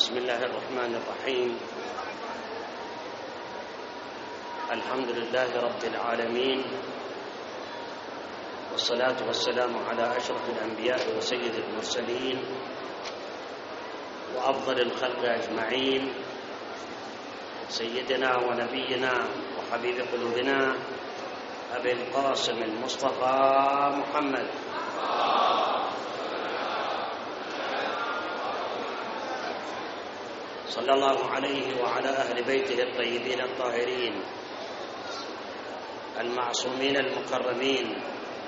بسم الله الرحمن الرحيم. الحمد لله رب العالمين، والصلاة والسلام على أشرف الأنبياء وسيد المرسلين وأفضل الخلق أجمعين، سيدنا ونبينا وحبيب قلوبنا أبي القاسم المصطفى محمد صلى الله عليه وعلى أهل بيته الطيبين الطاهرين المعصومين المكرمين،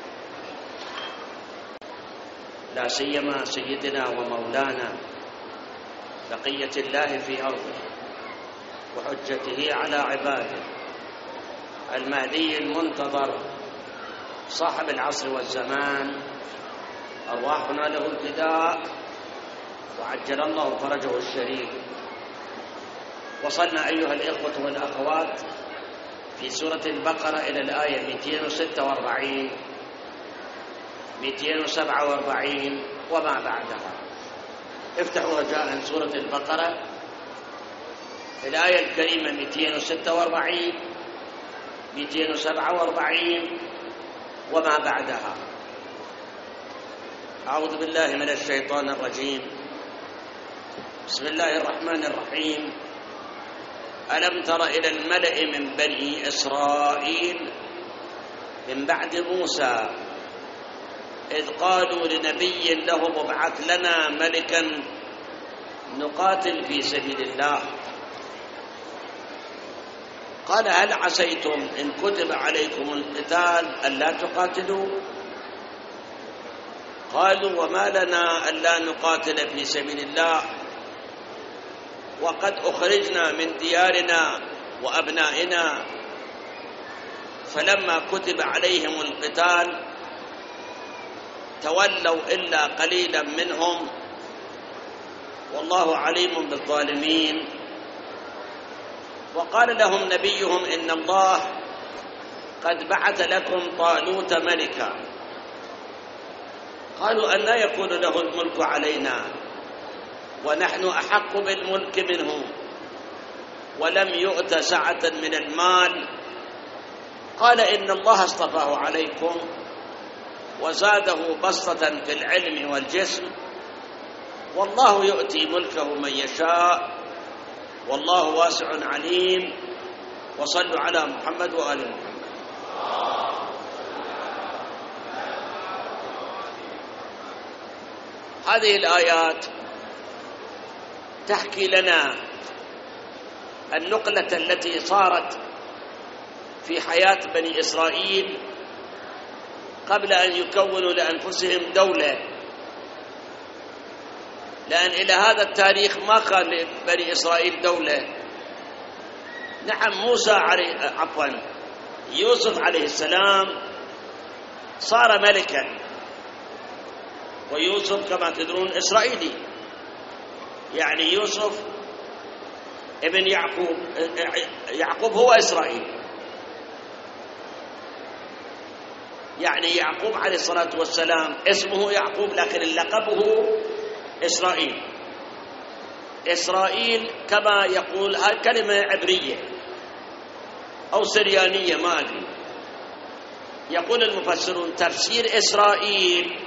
لا سيما سيدنا ومولانا بقية الله في أرضه وحجته على عباده، المهدي المنتظر صاحب العصر والزمان، أرواحنا له الفداء وعجل الله فرجه الشريف. وصلنا أيها الإخوة والأخوات في سورة البقرة إلى الآية 246 247 وما بعدها. افتحوا رجاء سورة البقرة الآية الكريمة 246 247 وما بعدها. أعوذ بالله من الشيطان الرجيم. بسم الله الرحمن الرحيم. ألم تر إلى الملأ من بني إسرائيل من بعد موسى إذ قالوا لنبي لهم ابعث لنا ملكا نقاتل في سبيل الله، قال هل عسيتم إن كتب عليكم القتال ألا تقاتلوا؟ قالوا وما لنا ألا نقاتل في سبيل الله وقد أخرجنا من ديارنا وأبنائنا. فلما كتب عليهم القتال تولوا إلا قليلا منهم والله عليم بالظالمين. وقال لهم نبيهم إن الله قد بعث لكم طالوت ملكا. قالوا أنى يكون له الملك علينا ونحن أحق بالملك منه ولم يؤت سعة من المال. قال إن الله اصطفاه عليكم وزاده بسطة في العلم والجسم والله يؤتي ملكه من يشاء والله واسع عليم. وصلوا على محمد وآل محمد. هذه الآيات تحكي لنا النقلة التي صارت في حياة بني إسرائيل قبل أن يكونوا لأنفسهم دولة، لأن إلى هذا التاريخ ما كان لبني إسرائيل دولة. نعم يوسف عليه السلام صار ملكا، ويوسف كما تدرون إسرائيلي، يعني يوسف ابن يعقوب هو إسرائيل، يعني يعقوب عليه الصلاة والسلام اسمه يعقوب لكن لقبه إسرائيل. إسرائيل كما يقول هاي كلمة عبرية أو سريانية ما أدري. يقول المفسرون تفسير إسرائيل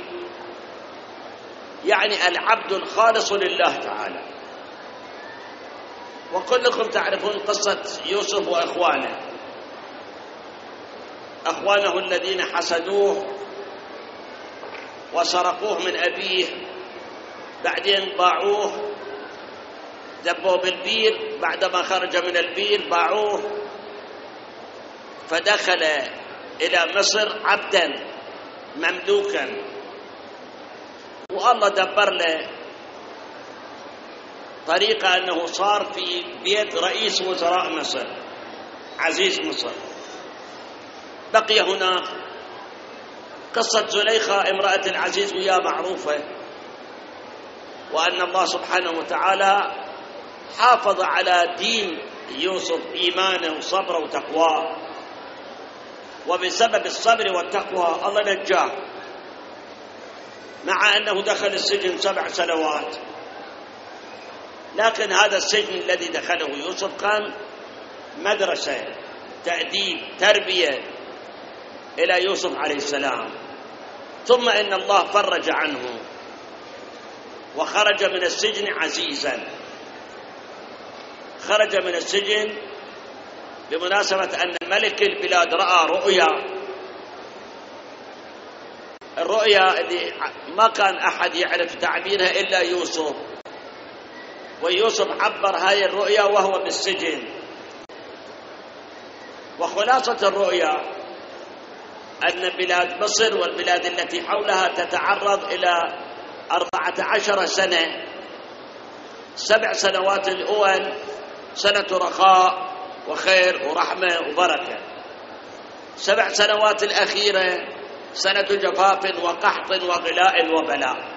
يعني العبد الخالص لله تعالى. وكلكم تعرفون قصة يوسف وإخوانه الذين حسدوه وسرقوه من أبيه، بعدين باعوه دبوا بالبير، بعدما خرج من البير باعوه فدخل إلى مصر عبدا مملوكا، والله دبر له طريقة أنه صار في بيت رئيس وزراء مصر عزيز مصر. بقي هناك قصة زليخة امرأة العزيز ويا معروفة، وأن الله سبحانه وتعالى حافظ على دين يوسف إيمانه وصبره وتقواه، وبسبب الصبر والتقوى الله نجاه، مع أنه دخل السجن 7 سنوات لكن هذا السجن الذي دخله يوسف كان مدرسة تأديب تربية إلى يوسف عليه السلام. ثم إن الله فرج عنه وخرج من السجن عزيزا. خرج من السجن بمناسبة أن ملك البلاد رأى رؤيا، الرؤيا اللي ما كان أحد يعرف تعبيرها إلا يوسف، ويوسف عبر هاي الرؤيا وهو بالسجن. وخلاصة الرؤيا أن بلاد مصر والبلاد التي حولها تتعرض إلى 14 سنة، 7 سنوات الأول سنة رخاء وخير ورحمة وبركة، 7 سنوات الأخيرة سنة جفاف وقحط وغلاء وبلاء،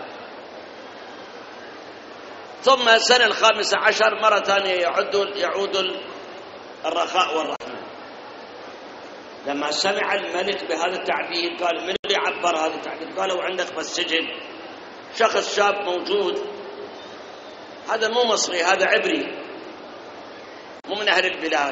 ثم السنة 15 مرة ثانية يعود الرخاء والرحمة. لما سمع الملك بهذا التعبير قال: من اللي عبر هذا التعبير؟ قالوا: عندك بالسجن شخص شاب موجود، هذا مو مصري، هذا عبري، مو من أهل البلاد،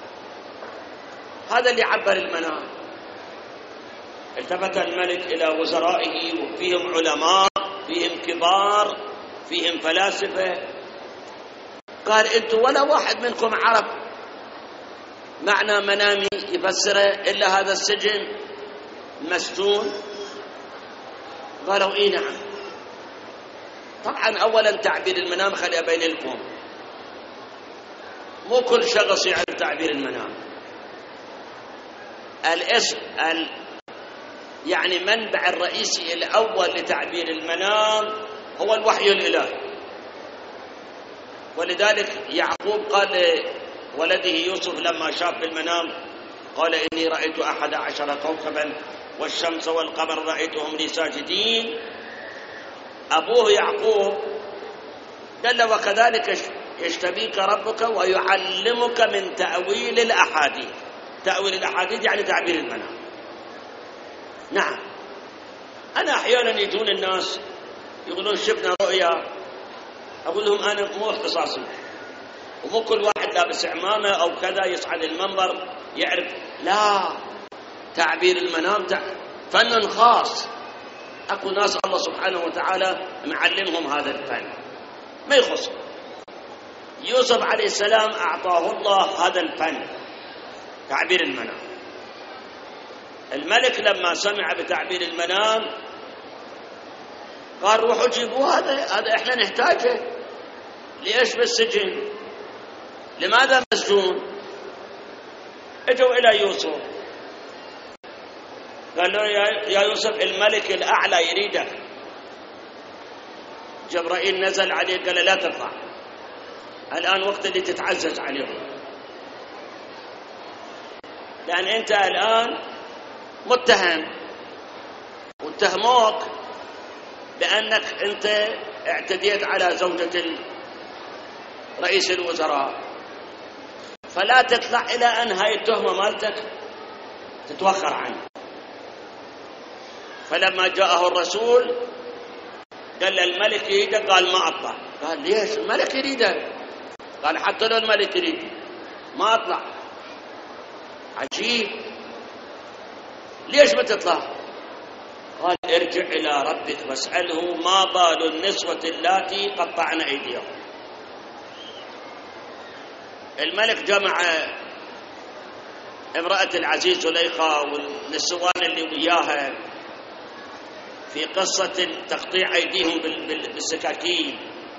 هذا اللي عبر المنام. التفت الملك إلى وزرائه وفيهم علماء، فيهم كبار، فيهم فلاسفة، قال: أنتم ولا واحد منكم عرف معنى منامي يفسره إلا هذا السجن مسجون؟ قالوا: إيه نعم. طبعا أولا تعبير المنام خلي أبين لكم، مو كل شخص يعرف تعبير المنام. الاسم يعني منبع الرئيسي الأول لتعبير المنام هو الوحي الإلهي. ولذلك يعقوب قال لولده يوسف لما شاف بالمنام، قال: إني رأيت 11 كوكبا والشمس والقمر رأيتهم لي ساجدين. أبوه يعقوب قال: وكذلك يجتبيك ربك ويعلمك من تأويل الأحاديث. تأويل الأحاديث يعني تعبير المنام. نعم، أنا أحيانا يجون الناس يقولون: شفنا رؤيا. أقول لهم: أنا مو اختصاصي، ومو كل واحد لابس عمامة أو كذا يصعد المنبر يعرف. لا، تعبير المنام فن خاص، أكو ناس الله سبحانه وتعالى معلمهم هذا الفن، ما يخص. يوسف عليه السلام أعطاه الله هذا الفن، تعبير المنام. الملك لما سمع بتعبير المنام قال: روحوا جيبوا هذا احنا نحتاجه. ليش بالسجن؟ لماذا مسجون؟ اجوا الى يوسف قال له: يا يوسف، الملك الاعلى يريدك. جبرائيل نزل عليه قال له: لا تطلع، الان وقت اللي تتعزز عليهم، لان انت الان متهم، واتهموك بأنك أنت اعتديت على زوجة رئيس الوزراء، فلا تطلع إلى أن هاي التهمة مالتك تتوخر عنه. فلما جاءه الرسول قال الملك يريدك، قال: ما أطلع. قال: ليش؟ الملك يريدك. قال: حتى لو الملك يريد ما أطلع. عجيب، ليش ما تطلع؟ قال: ارجع إلى ربك واسأله ما بال النسوة اللاتي قطعن أيديهم. الملك جمع امرأة العزيز زليخة والنسوان اللي وياها في قصة تقطيع أيديهم بالسكاكين،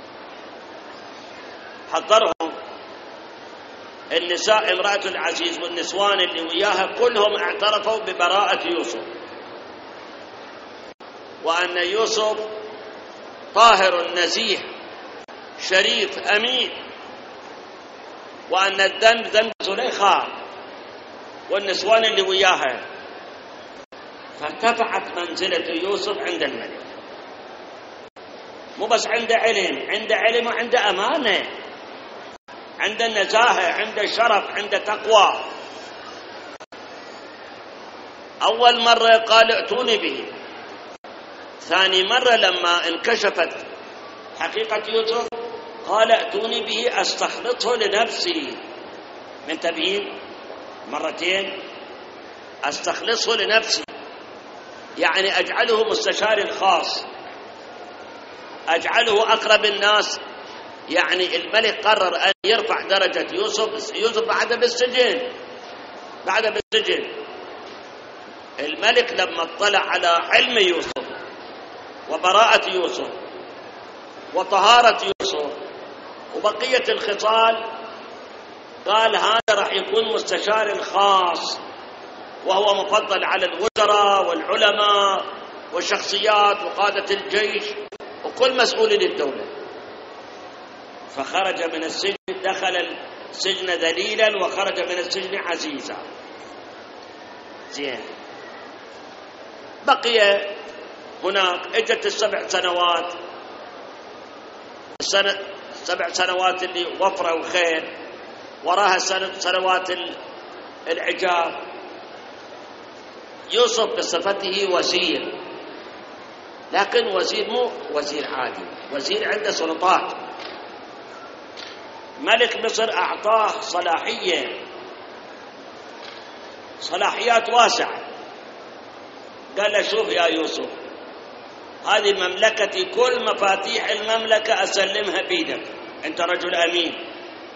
حضرهم. النساء امرأة العزيز والنسوان اللي وياها كلهم اعترفوا ببراءة يوسف، وأن يوسف طاهر نزيه شريف أمين، وأن الذنب ذنب زليخة والنسوان اللي وياها. فارتفعت منزلة يوسف عند الملك، مو بس عنده علم، عنده علم وعنده أمانة، عنده نزاهة، عنده شرف، عنده تقوى. أول مرة قال: ائتوني به. ثاني مرة لما انكشفت حقيقة يوسف قال ائتوني به أستخلصه لنفسي. من تبيين مرتين، أستخلصه لنفسي يعني أجعله مستشاري الخاص، أجعله أقرب الناس. يعني الملك قرر أن يرفع درجة يوسف بعد بالسجن. الملك لما اطلع على علم يوسف وبراءة يوسف وطهارة يوسف وبقية الخصال، قال هذا راح يكون مستشار الخاص، وهو مفضل على الوزراء والعلماء والشخصيات وقادة الجيش وكل مسؤولين الدولة. فخرج من السجن، دخل السجن ذليلا وخرج من السجن عزيزا. زين، بقي هناك، اجت 7 سنوات، 7 سنوات اللي وفرة وخير، وراها سنوات العجاب. يوسف بصفته وزير، لكن وزير مو وزير عادي، وزير عنده سلطات. ملك مصر أعطاه صلاحيات واسعة. قال له شوف يا يوسف، هذه مملكتي، كل مفاتيح المملكة أسلمها بيدك، أنت رجل أمين.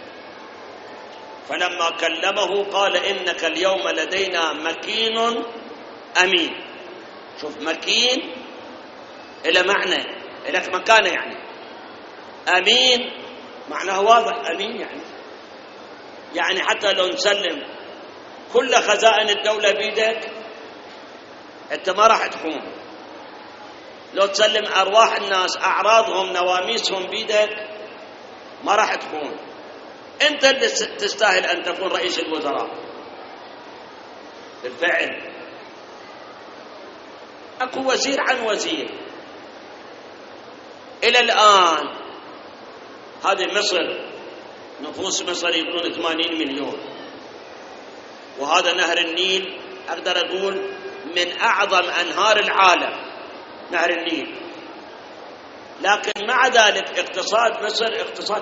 فلما كلمه قال إنك اليوم لدينا مكين أمين. شوف، مكين إلى معنى، لك مكانة يعني. أمين معناه واضح، أمين يعني حتى لو نسلم كل خزائن الدولة بيدك أنت ما راح تخون. لو تسلم أرواح الناس، أعراضهم، نواميسهم بيدك ما راح تخون. أنت اللي تستاهل أن تكون رئيس الوزراء. بالفعل أكو وزير عن وزير إلى الآن. هذه مصر، نفوس مصر يقولون 80 مليون، وهذا نهر النيل أقدر أقول من أعظم أنهار العالم، نهر النيل. لكن مع ذلك اقتصاد مصر اقتصاد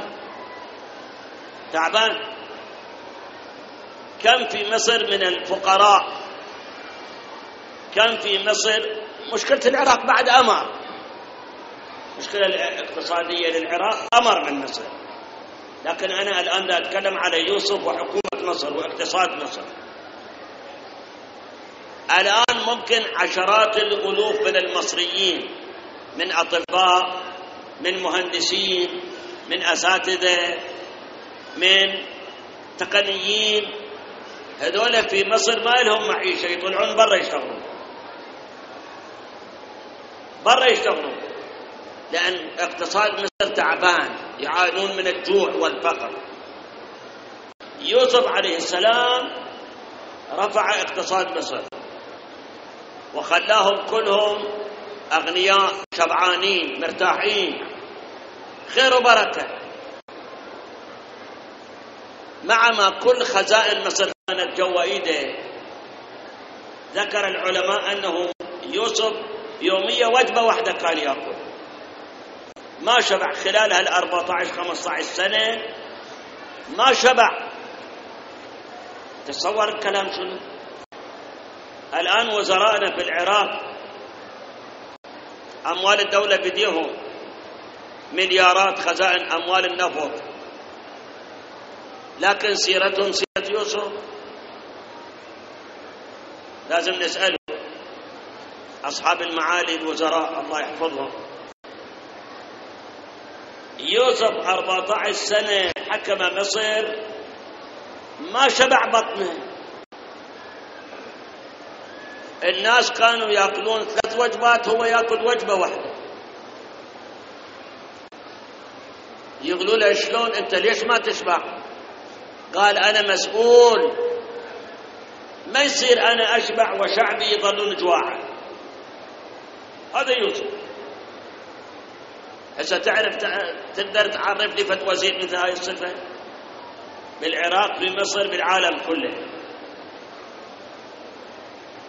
تعبان. كم في مصر من الفقراء، كم في مصر. مشكلة العراق بعد أمر، المشكلة الاقتصادية للعراق أمر من مصر. لكن أنا الآن لا أتكلم على يوسف وحكومة مصر واقتصاد مصر. الآن ممكن عشرات الألوف من المصريين، من أطباء، من مهندسين، من أساتذة، من تقنيين، هذول في مصر ما لهم معيشة، يطلعون برا يشتغلون، لأن اقتصاد مصر تعبان، يعانون من الجوع والفقر. يوسف عليه السلام رفع اقتصاد مصر وخلاهم كلهم أغنياء، شبعانين، مرتاحين، خير وبركة. مع ما كل خزائن مصر كانت جوا إيده. ذكر العلماء أنه يوسف يومية وجبة واحدة كان يأكل، ما شبع خلال 14-15 سنة، ما شبع. تصور الكلام شنو. الآن وزرائنا في العراق أموال الدولة بديهم مليارات، خزائن أموال النفط، لكن سيرتهم سيرة يوسف. لازم نسأل أصحاب المعالي الوزراء الله يحفظهم. يوسف 14 سنة حكم مصر، ما شبع بطنه. الناس كانوا يأكلون 3 وجبات، هو يأكل وجبة واحدة. يقولوا له شلون أنت ليش ما تشبع؟ قال أنا مسؤول، ما يصير أنا أشبع وشعبي يظلون جواعا. هذا يوسف. هسه تعرف، تقدر تعرف لي فتوى زين مثل هاي الصفة بالعراق، بمصر، بالعالم كله.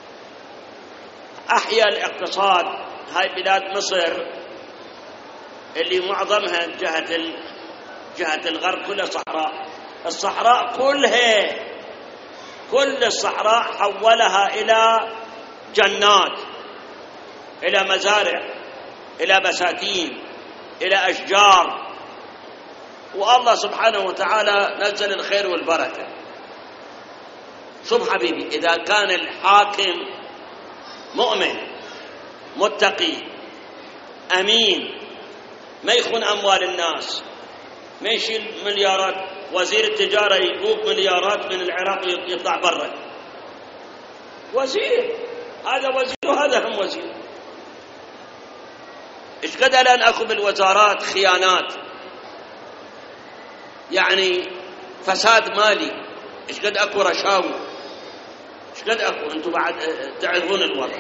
أحيا الاقتصاد. هاي بلاد مصر اللي معظمها جهة الغرب كلها صحراء. الصحراء كلها، كل الصحراء حولها إلى جنات، إلى مزارع، إلى بساتين، إلى أشجار. والله سبحانه وتعالى نزل الخير والبركة. شوف حبيبي، إذا كان الحاكم مؤمن متقي أمين، ما يخون أموال الناس، ما يشيل مليارات، وزير التجارة يجوب مليارات من العراق يطلع برا، وزير، هذا وزير وهذا هم وزير. إيش قد الآن أكو بالوزارات خيانات، يعني فساد مالي، إيش قد أكو رشاوي، إيش قد أكو، أنتم بعد تعرفون الوضع.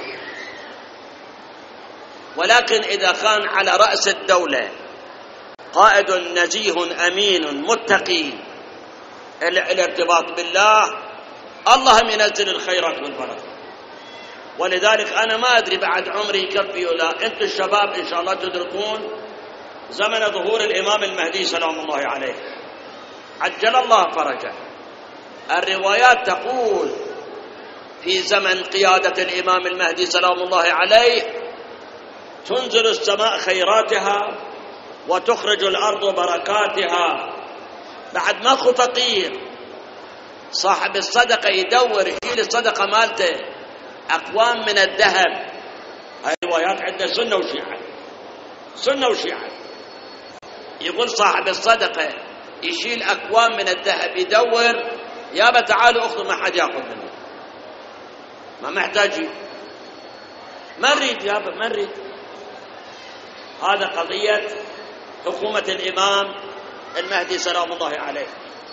ولكن إذا كان على رأس الدولة قائد نزيه أمين متقي الارتباط بالله، الله ينزل الخيرات والبركة. ولذلك أنا ما أدري بعد عمري يكفي ولا. أنتم الشباب إن شاء الله تدركون زمن ظهور الإمام المهدي سلام الله عليه، عجل الله فرجه. الروايات تقول في زمن قيادة الإمام المهدي سلام الله عليه تنزل السماء خيراتها وتخرج الأرض بركاتها. بعد ماكو فقير، صاحب الصدقة يدور يشيل الصدقة مالته أقوام من الذهب. هاي روايات عندنا سنة وشيعة، سنة وشيعة. يقول صاحب الصدقة يشيل أكوام من الذهب يدور، يابا تعالوا أخذوا، ما حد يأخذ منه، ما محتاجين، ما نريد يابا، ما نريد. هذا قضية حكومة الإمام المهدي سلام الله عليه.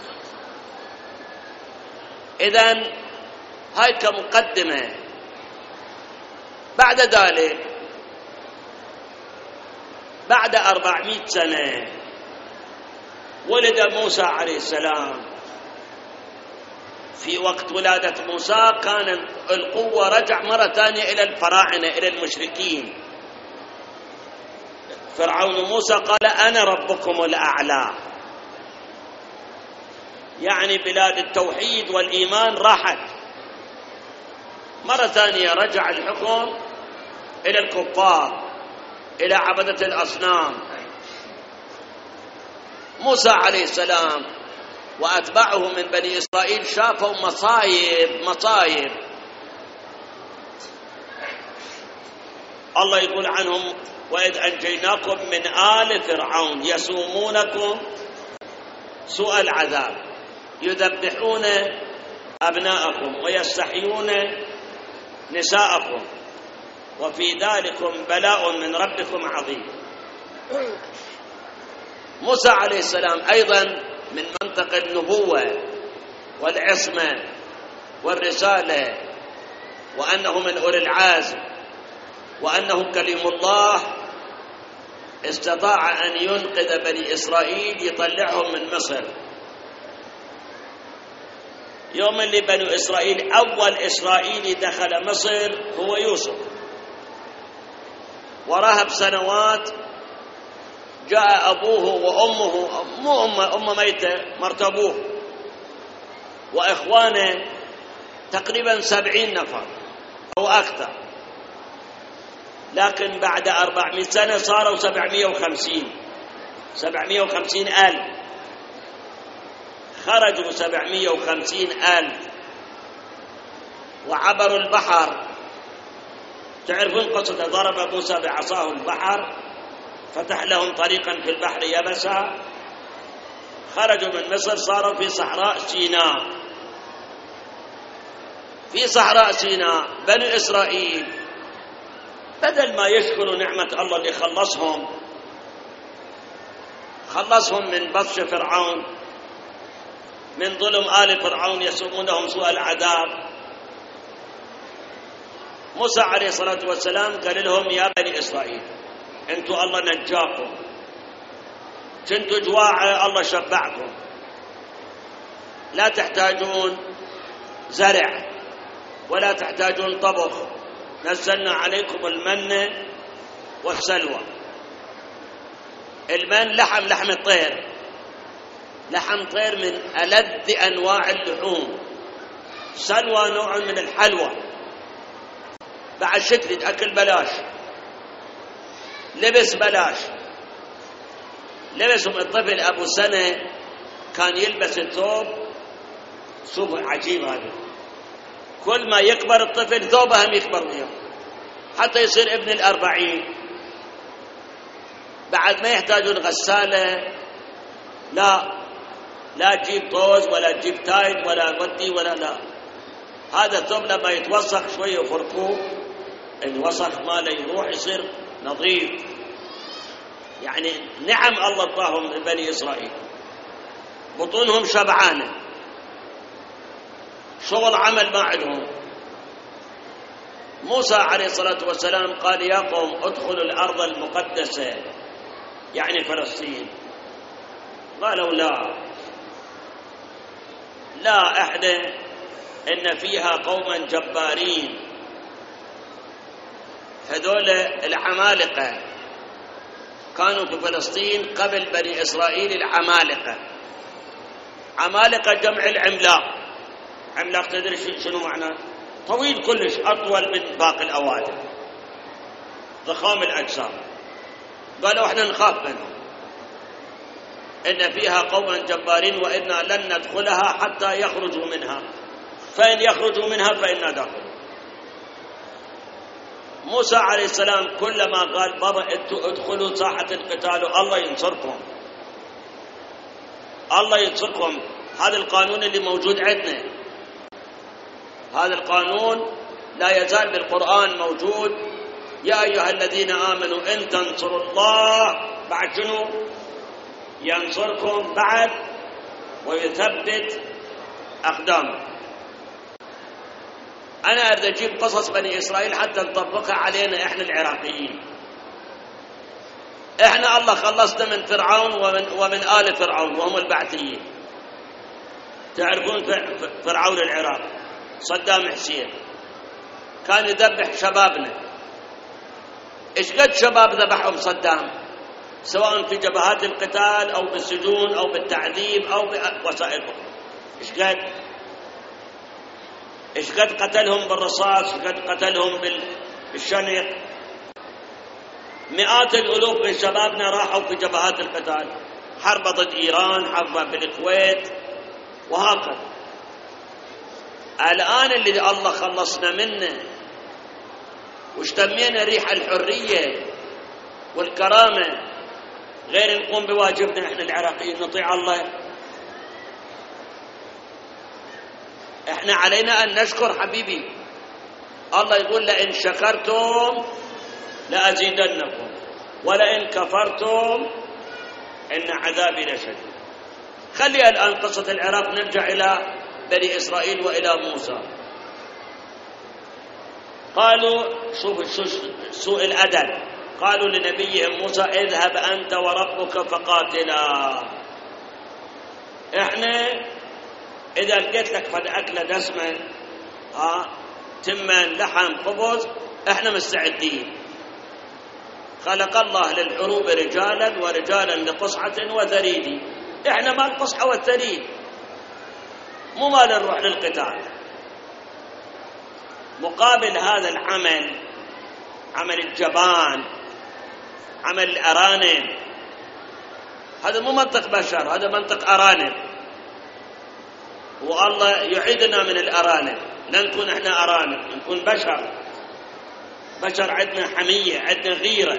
إذن هاي كمقدمة. بعد ذلك بعد 400 سنة ولد موسى عليه السلام. في وقت ولادة موسى كان القوة رجع مرة ثانية إلى الفراعنة، إلى المشركين. فرعون موسى قال أنا ربكم الأعلى، يعني بلاد التوحيد والإيمان راحت. مرة ثانية رجع الحكم إلى الكفار، إلى عبدة الأصنام. موسى عليه السلام وأتباعه من بني إسرائيل شافوا مصايب. الله يقول عنهم وإذ أنجيناكم من آل فرعون يسومونكم سوء العذاب يذبحون أبناءكم ويستحيون نساءكم وفي ذلكم بلاء من ربكم عظيم. موسى عليه السلام أيضا من منطق النبوة والعصمة والرسالة، وأنه من أولي العزم، وأنه كلم الله، استطاع أن ينقذ بني إسرائيل، يطلعهم من مصر. يوم اللي بنو إسرائيل أول إسرائيلي دخل مصر هو يوسف، وراها بسنوات جاء أبوه وأمه، مو أمه ميتة، مرت أبوه وإخوانه تقريبا 70 نفر أو أكثر. لكن بعد 400 سنة صاروا 750 ألف، خرجوا 750 ألف وعبروا البحر. تعرفون قصة ضرب موسى بعصاه البحر فتح لهم طريقا في البحر يبسا، خرجوا من مصر صاروا في صحراء سيناء. في صحراء سيناء بنو إسرائيل بدل ما يشكروا نعمة الله اللي خلصهم من بطش فرعون، من ظلم آل فرعون يسومونهم سوء العذاب، موسى عليه الصلاة والسلام قال لهم يا بني إسرائيل أنتوا الله نجاكم، كنتوا جواعة الله شبعكم، لا تحتاجون زرع ولا تحتاجون طبخ، نزلنا عليكم المن والسلوى. المن لحم الطير، لحم طير من ألذ أنواع اللحوم، سلوى نوع من الحلوى، بعد شتري أكل بلاش، لبس بلاش. لبسهم الطفل أبو سنة كان يلبس الثوب، شوف عجيب هذا، كل ما يكبر الطفل ثوبه هم يكبر وياه حتى يصير ابن 40. بعد ما يحتاجون غسالة، لا تجيب طوز ولا تجيب تايت ولا ودي ولا لا، هذا الثوب لما يتوسخ شوية يفركوه، الوسخ ماله يروح يصير نظيف. يعني نعم الله اعطاهم لبني إسرائيل، بطونهم شبعانة، شغل عمل ما عندهم. موسى عليه الصلاة والسلام قال يا قوم ادخلوا الأرض المقدسة، يعني فلسطين. قالوا لا احنا إن فيها قوما جبارين، هذول العمالقة كانوا في فلسطين قبل بني إسرائيل. العمالقة، عمالقة جمع العملاق. عملاق تدري شنو معناه؟ طويل كلش، أطول من باقي الأوادم، ضخام الأجسام. قالوا احنا نخاف منهم، إن فيها قوما جبارين وإنا لن ندخلها حتى يخرجوا منها، فإن يخرجوا منها فإنا داخل. موسى عليه السلام كلما قال بابا ادخلوا ساحة القتال الله ينصركم، الله ينصركم. هذا القانون اللي موجود عندنا، هذا القانون لا يزال بالقرآن موجود. يا أيها الذين آمنوا إن تنصروا الله، بعد شنو؟ ينصركم بعد ويثبت أقدامكم. أنا أريد أجيب قصص بني إسرائيل حتى نطبقها علينا إحنا العراقيين. إحنا الله خلصنا من فرعون ومن آل فرعون وهم البعثيين. تعرفون فرعون العراق صدام حسين كان يذبح شبابنا. إيش قد شباب ذبحهم صدام، سواء في جبهات القتال أو بالسجون أو بالتعذيب أو بوسائل أخرى. إيش قد قتلهم بالرصاص، إيش قد قتلهم بالشنق. مئات الألوف من شبابنا راحوا في جبهات القتال، حرب ضد إيران، حرب بالكويت، وهكذا. الآن اللي الله خلصنا منه واشتمينا ريح الحرية والكرامة، غير نقوم بواجبنا احنا العراقيين نطيع الله. احنا علينا ان نشكر حبيبي. الله يقول لئن شكرتم لأزيدنكم ولئن كفرتم إن عذابي لشديد. خلي الآن قصة العراق نرجع إلى بني إسرائيل وإلى موسى. قالوا شوف سوء الأدب، قالوا لنبيهم موسى اذهب أنت وربك فقاتلا. احنا إذا لقيت لك فد أكلة دسمة تمن لحم خبز احنا مستعدين. خلق الله للحروب رجالا ورجالا لقصعة وثريد. احنا ما القصعة والثريد، مو ما نروح للقتال. مقابل هذا العمل، عمل الجبان، عمل الأرانب، هذا مو منطق بشر، هذا منطق أرانب. والله يعيدنا من الأرانب، لا نكون احنا أرانب، نكون بشر. بشر عندنا حمية، عندنا غيرة.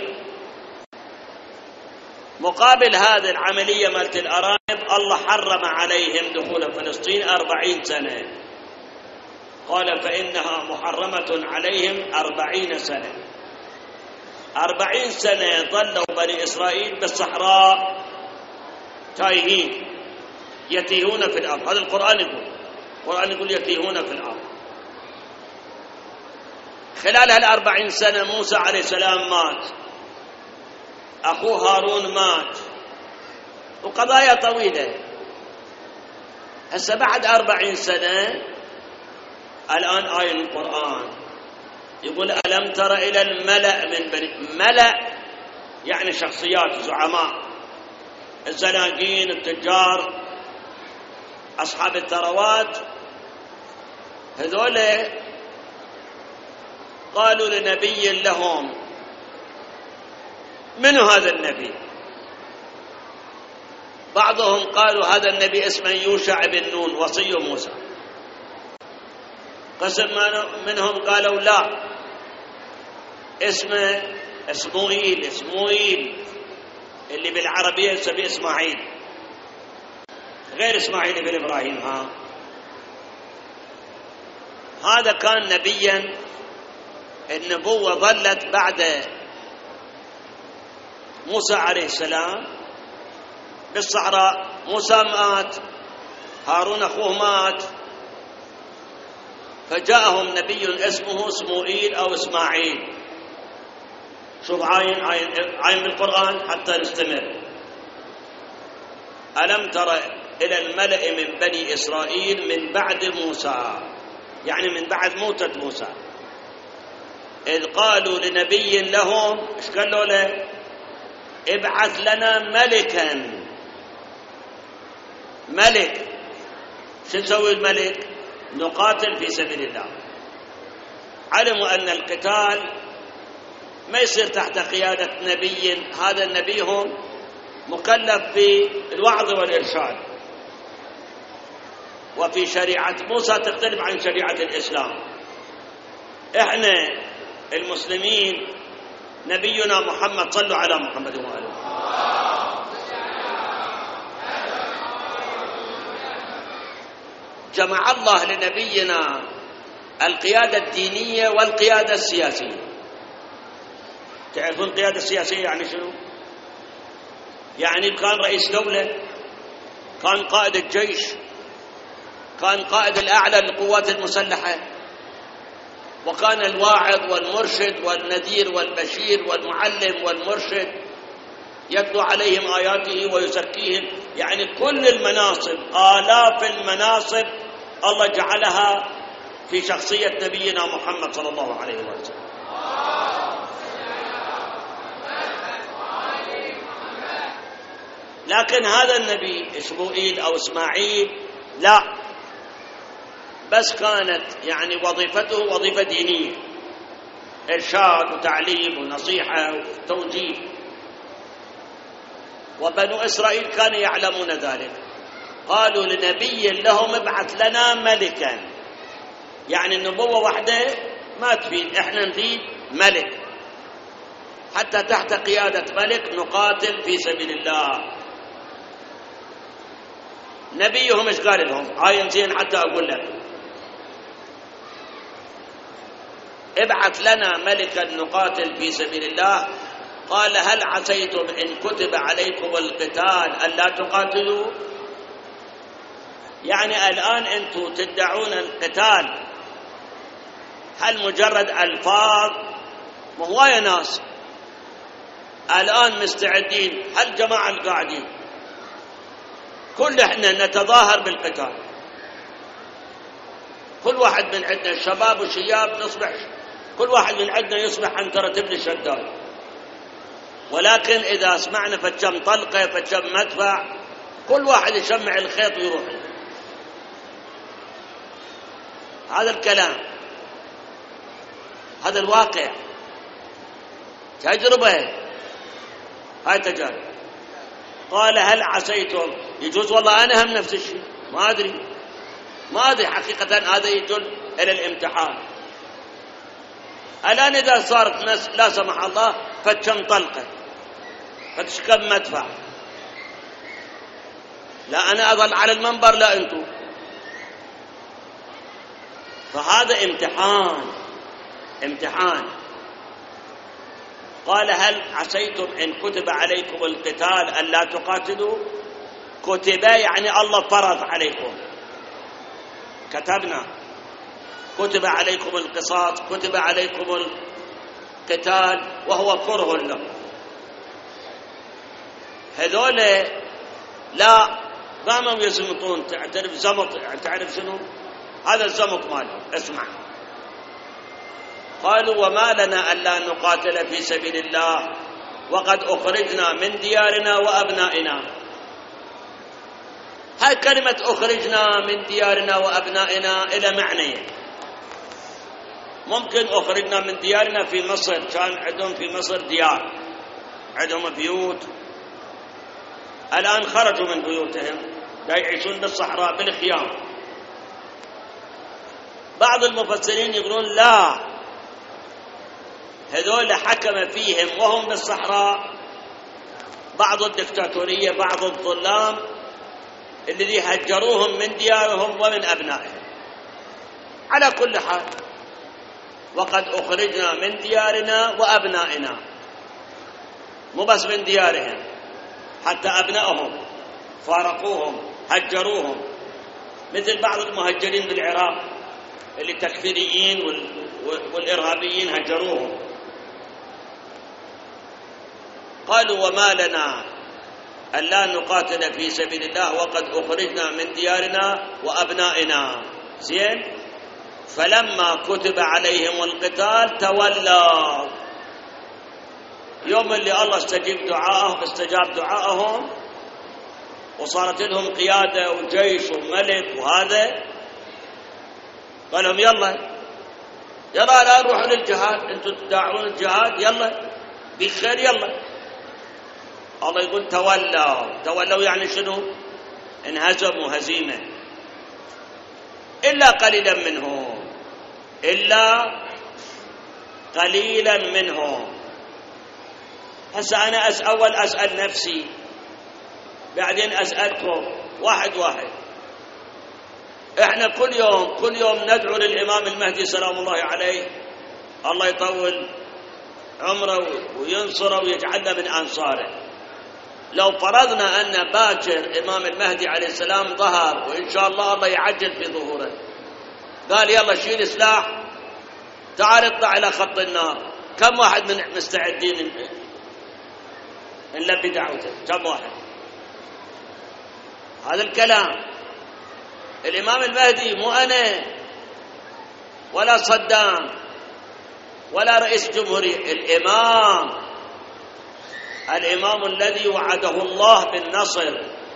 مقابل هذه العملية مالت الأرانب الله حرم عليهم دخول فلسطين 40 سنة. قال فإنها محرمة عليهم 40 سنة. 40 سنة ظلوا بني إسرائيل بالصحراء تايهين، يتيهون في الأرض. هذا القرآن يقول يتيهون في الأرض. خلال هال40 سنة موسى عليه السلام مات، أخوه هارون مات، وقضايا طويلة. هسه بعد 40 سنة الآن آية القرآن يقول ألم تر إلى الملأ من بني، ملأ يعني شخصيات زعماء الزناقين، التجار، أصحاب الثروات، هذول قالوا لنبي لهم: من هذا النبي؟ بعضهم قالوا: هذا النبي اسمه يوشع بن نون وصي موسى. قسم منهم قالوا: لا، اسمه اسموئيل اللي بالعربية يسميه إسماعيل، غير إسماعيل بن إبراهيم. هذا كان نبيا. النبوة ظلت بعد موسى عليه السلام بالصحراء. موسى مات، هارون أخوه مات، فجاءهم نبي اسمه اسموئيل أو إسماعيل. شوف عين بالقرآن حتى نستمر. ألم تر إلى الملأ من بني إسرائيل من بعد موسى، يعني من بعد موتة موسى، إذ قالوا لنبي لهم، إيش قالوا له؟ ابعث لنا ملكا. ملك، شو نسوي الملك؟ نقاتل في سبيل الله. علموا أن القتال ما يصير تحت قيادة نبي، هذا النبي هم مكلف بالوعظ والإرشاد، وفي شريعة موسى تختلف عن شريعة الإسلام. إحنا المسلمين نبينا محمد، صلوا على محمد وآله، جمع الله لنبينا القيادة الدينية والقيادة السياسية. تعرفون القيادة السياسية يعني شنو؟ يعني كان رئيس دولة، كان قائد الجيش، كان قائد الأعلى للقوات المسلحة، وكان الواعظ والمرشد والنذير والبشير والمعلم والمرشد، يتلو عليهم آياته ويزكيهم. يعني كل المناصب، آلاف المناصب الله جعلها في شخصية نبينا محمد صلى الله عليه وسلم. لكن هذا النبي اسماعيل أو إسماعيل لا، بس كانت يعني وظيفته وظيفة دينية، إرشاد وتعليم ونصيحة وتوجيه. وبنو إسرائيل كانوا يعلمون ذلك، قالوا لنبي لهم ابعث لنا ملكا. يعني النبوة وحده ما تفيد، احنا نريد ملك، حتى تحت قيادة ملك نقاتل في سبيل الله. نبيهم ايش قال لهم؟ عاين زين حتى اقول لك: ابعث لنا ملكا نقاتل في سبيل الله. قال: هل عسيتم إن كتب عليكم القتال ألا تقاتلوا؟ يعني الآن أنتم تدعون القتال، هل مجرد ألفاظ؟ وهواية ناس الآن مستعدين، هل جماعة القاعدين كل احنا نتظاهر بالقتال، كل واحد من عندنا الشباب والشياب نصبح، كل واحد من عندنا يصبح عنترة ابن شداد. ولكن إذا سمعنا فكم طلقة فكم مدفع، كل واحد يشمع الخيط ويروح. هذا الكلام، هذا الواقع، تجربة، هاي تجارب. قال: هل عسيتم؟ يجوز والله أنا هم نفس الشيء، ما أدري حقيقة. هذا يدل إلى الامتحان. الآن إذا صارت لا سمح الله فكم طلقة فكم مدفع، لا أنا أظل على المنبر لا أنتم، فهذا امتحان. قال: هل عسيتم إن كتب عليكم القتال ألا تقاتلوا؟ كتب يعني الله فرض عليكم، كتبنا، كتب عليكم القصاص، كتب عليكم القتال، وهو كره لكم. هذول لا قاموا يزمطون. تعرف زمط؟ تعرف شنو هذا الزمط ماله؟ اسمع. قالوا: وما لنا ألا نقاتل في سبيل الله وقد أخرجنا من ديارنا وأبنائنا. هاي كلمة أخرجنا من ديارنا وأبنائنا إلى معنيين. ممكن أخرجنا من ديارنا في مصر، كان عندهم في مصر ديار، عندهم بيوت، الآن خرجوا من بيوتهم لا يعيشون بالصحراء بالخيام. بعض المفسرين يقولون لا، هذول حكم فيهم وهم بالصحراء بعض الدكتاتورية، بعض الظلام الذي هجروهم من ديارهم ومن أبنائهم. على كل حال وقد أخرجنا من ديارنا وأبنائنا، مو بس من ديارهم، حتى أبنائهم فارقوهم هجروهم، مثل بعض المهجرين بالعراق اللي التكفيريين والإرهابيين هجروهم. قالوا وما لنا ألا نقاتل في سبيل الله وقد أخرجنا من ديارنا وأبنائنا. زين، فلما كتب عليهم القتال تولوا. يوم اللي الله استجاب دعائهم وصارت لهم قيادة وجيش وملك وهذا، قال لهم يلا لا روحوا للجهاد، انتم تدعون الجهاد، يلا بالخير يلا. الله يقول تولوا يعني شنو؟ انهزموا هزيمة. إلا قليلا منهم. هسه أنا أول أسأل نفسي، بعدين أسألكم واحد. إحنا كل يوم ندعو للإمام المهدي سلام الله عليه، الله يطول عمره وينصره ويجعلنا من أنصاره. لو فرضنا أن باكر إمام المهدي عليه السلام ظهر، وإن شاء الله يعجل في ظهوره، قال يلا شيل سلاح تعال اطلع إلى خط النار، كم واحد من مستعدين نلبي دعوته؟ كم واحد؟ هذا الكلام. الإمام المهدي مو أنا ولا صدام ولا رئيس جمهورية، الإمام الذي وعده الله بالنصر.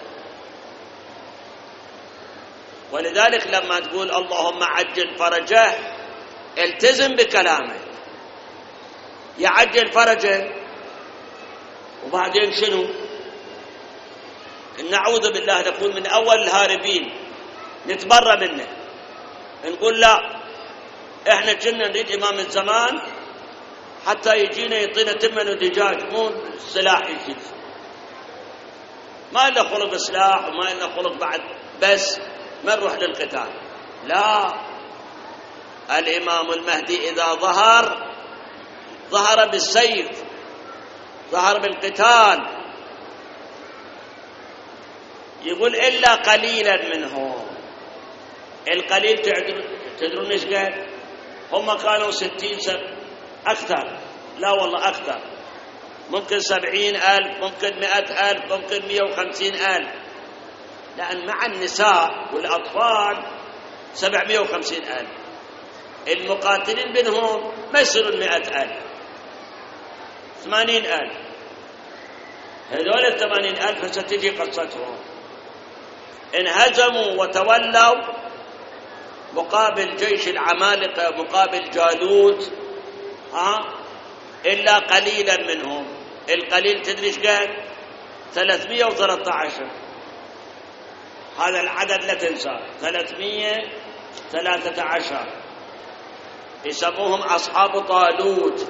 ولذلك لما تقول اللهم عجل فرجه التزم بكلامه، يعجل فرجه. وبعدين شنو؟ نعوذ بالله نكون من أول الهاربين، نتبرى منه، نقول لا احنا كنا نريد إمام الزمان حتى يجينا يعطينا تمن ودجاج، مو سلاح يجي، ما لنا خلق سلاح وما لنا خلق بعد، بس ما نروح للقتال. لا، الإمام المهدي إذا ظهر بالسيف، ظهر بالقتال. يقول إلا قليلا منهم. القليل تدرون ايش قال؟ هم كانوا 60 أكثر، لا والله أكثر، ممكن 70,000، ممكن 100,000، ممكن 150,000، لأن مع النساء والأطفال 750,000. المقاتلين منهم ما يصيرون 100,000، 80,000. هذول 80,000 ستجي قصتهم. انهزموا وتولوا مقابل جيش العمالقة، مقابل جالوت، إلا قليلا منهم. القليل تدري ايش قال؟ 313. هذا العدد لا تنسى، 313 يسموهم أصحاب طالوت.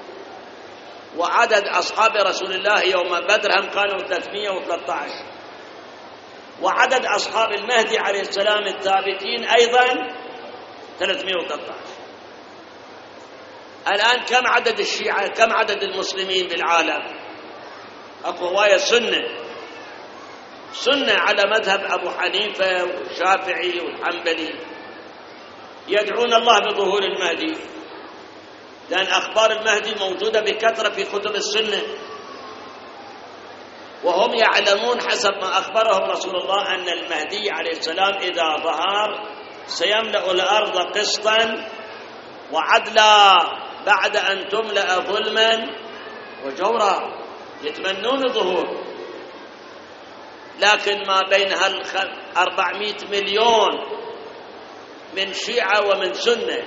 وعدد أصحاب رسول الله يوم بدر هم كانوا 313، وعدد أصحاب المهدي عليه السلام الثابتين أيضا 313. الآن كم عدد الشيعة؟ كم عدد المسلمين بالعالم؟ أكو هواية سنة على مذهب أبو حنيفة والشافعي والحنبلي، يدعون الله بظهور المهدي، لأن أخبار المهدي موجودة بكثرة في كتب السنة، وهم يعلمون حسب ما أخبرهم رسول الله أن المهدي عليه السلام إذا ظهر سيملأ الأرض قسطا وعدلا بعد أن تملأ ظلما وجورا. يتمنون ظهور. لكن ما بينها 400 مليون من شيعة ومن سنة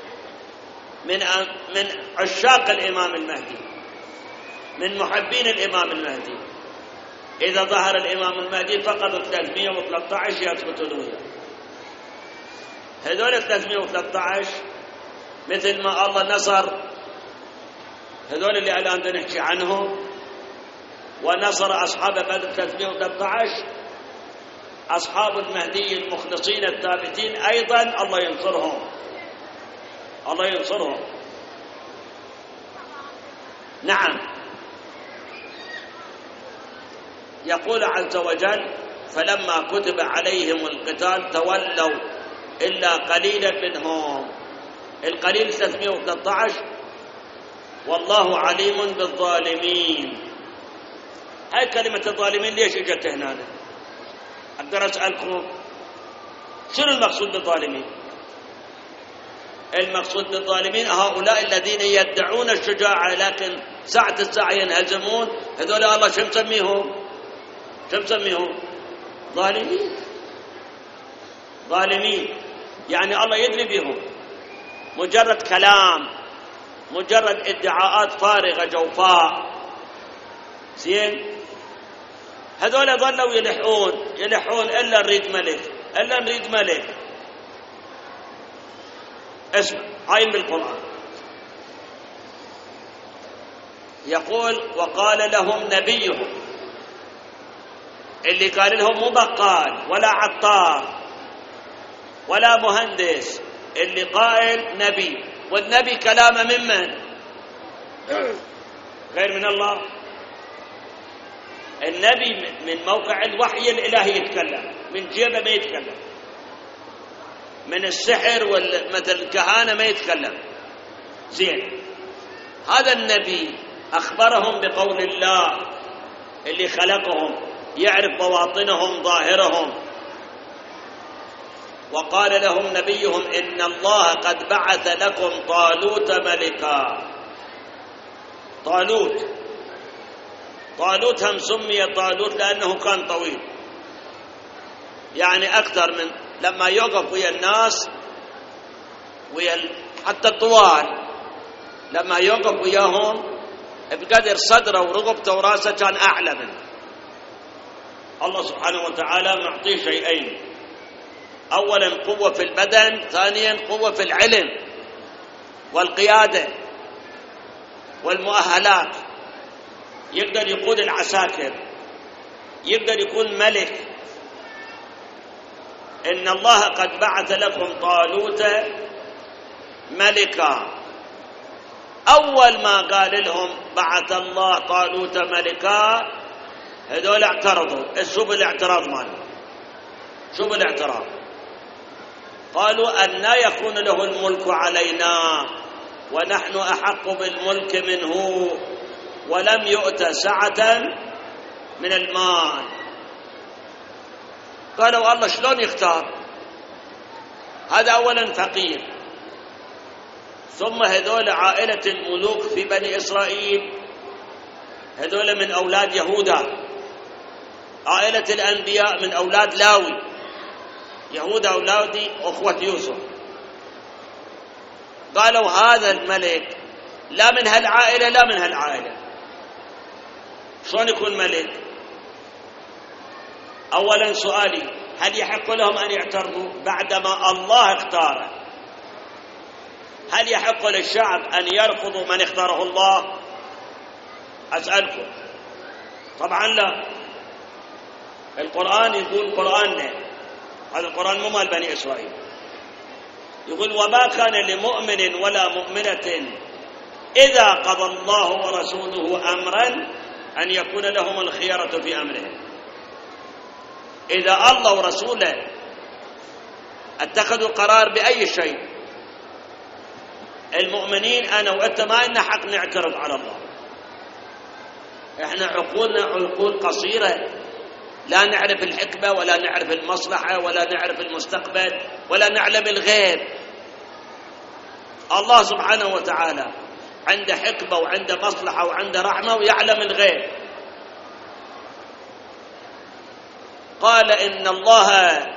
من عشاق الإمام المهدي، من محبين الإمام المهدي. إذا ظهر الإمام المهدي فقط 313 يثبتون وياه. هذول 313 مثل ما الله نصر هذول اللي الآن نحكي عنهم، ونصر أصحاب بدر 313، أصحاب المهدي المخلصين الثابتين أيضا الله ينصرهم، الله ينصرهم. نعم، يقول عز وجل: فلما كتب عليهم القتال تولوا إلا قليلا منهم. القليل 313. والله عليم بالظالمين. هاي كلمة الظالمين ليش اجت هنا؟ أقدر أسألكم شنو المقصود بالظالمين؟ المقصود بالظالمين هؤلاء الذين يدعون الشجاعة لكن ساعة الساعة ينهزمون. هذول الله شو مسميهم؟ شو مسميهم؟ ظالمين. ظالمين يعني الله يدري بهم، مجرد كلام، مجرد ادعاءات فارغة جوفاء. زين، هذول ظلوا يلحون إلا نريد ملك، إلا نريد ملك. اسمع، عين بالقرآن يقول: وقال لهم نبيهم. اللي قال لهم مو بقال ولا عطار ولا مهندس، اللي قائل نبي، والنبي كلامه ممن؟ غير من الله. النبي من موقع الوحي الإلهي يتكلم، من جيبه ما يتكلم، من السحر مثل الكهانة ما يتكلم. زين، هذا النبي أخبرهم بقول الله اللي خلقهم، يعرف بواطنهم ظاهرهم. وقال لهم نبيهم: إن الله قد بعث لكم طالوت ملكا. طالوت هم سمي طالوت لأنه كان طويل، يعني أكثر من لما يوقف ويا الناس حتى الطوال، لما يوقف وياهم بقدر صدره ورقبته وراسه كان أعلى منه. الله سبحانه وتعالى معطيه شيئين: أولا قوة في البدن، ثانيا قوة في العلم والقيادة والمؤهلات. يقدر يقود العساكر، يقدر يكون ملك. إن الله قد بعث لكم طالوت ملكا. أول ما قال لهم بعث الله طالوت ملكا، هذول اعترضوا. شوف الاعتراض ماله، شوف الاعتراض. قالوا: أن يكون له الملك علينا ونحن أحق بالملك منه ولم يؤت سعة من المال. قالوا: الله شلون يختار؟ هذا أولا فقير، ثم هذول عائلة الملوك في بني إسرائيل، هذول من أولاد يهوذا. عائلة الأنبياء من أولاد لاوي. يهوذا أولادي أخوة يوسف. قالوا: هذا الملك لا من هالعائلة لا من هالعائلة، شلون يكون ملك؟ أولا سؤالي: هل يحق لهم أن يعترضوا بعدما الله اختاره؟ هل يحق للشعب أن يرفضوا من اختاره الله؟ أسألكم. طبعا لا. القرآن يقول، قرآننا هذا القرآن مو مال بني إسرائيل، يقول: وما كان لمؤمن ولا مؤمنة إذا قضى الله ورسوله أمرا أن يكون لهم الخيرة في أمرهم. إذا الله ورسوله اتخذوا قرار بأي شيء، المؤمنين أنا وأنت ما لنا حق نعترض على الله. إحنا عقولنا عقول قصيرة، لا نعرف الحكمة ولا نعرف المصلحة ولا نعرف المستقبل ولا نعلم الغيب. الله سبحانه وتعالى عنده حكمة وعنده مصلحة وعنده رحمة ويعلم الغيب. قال إن الله،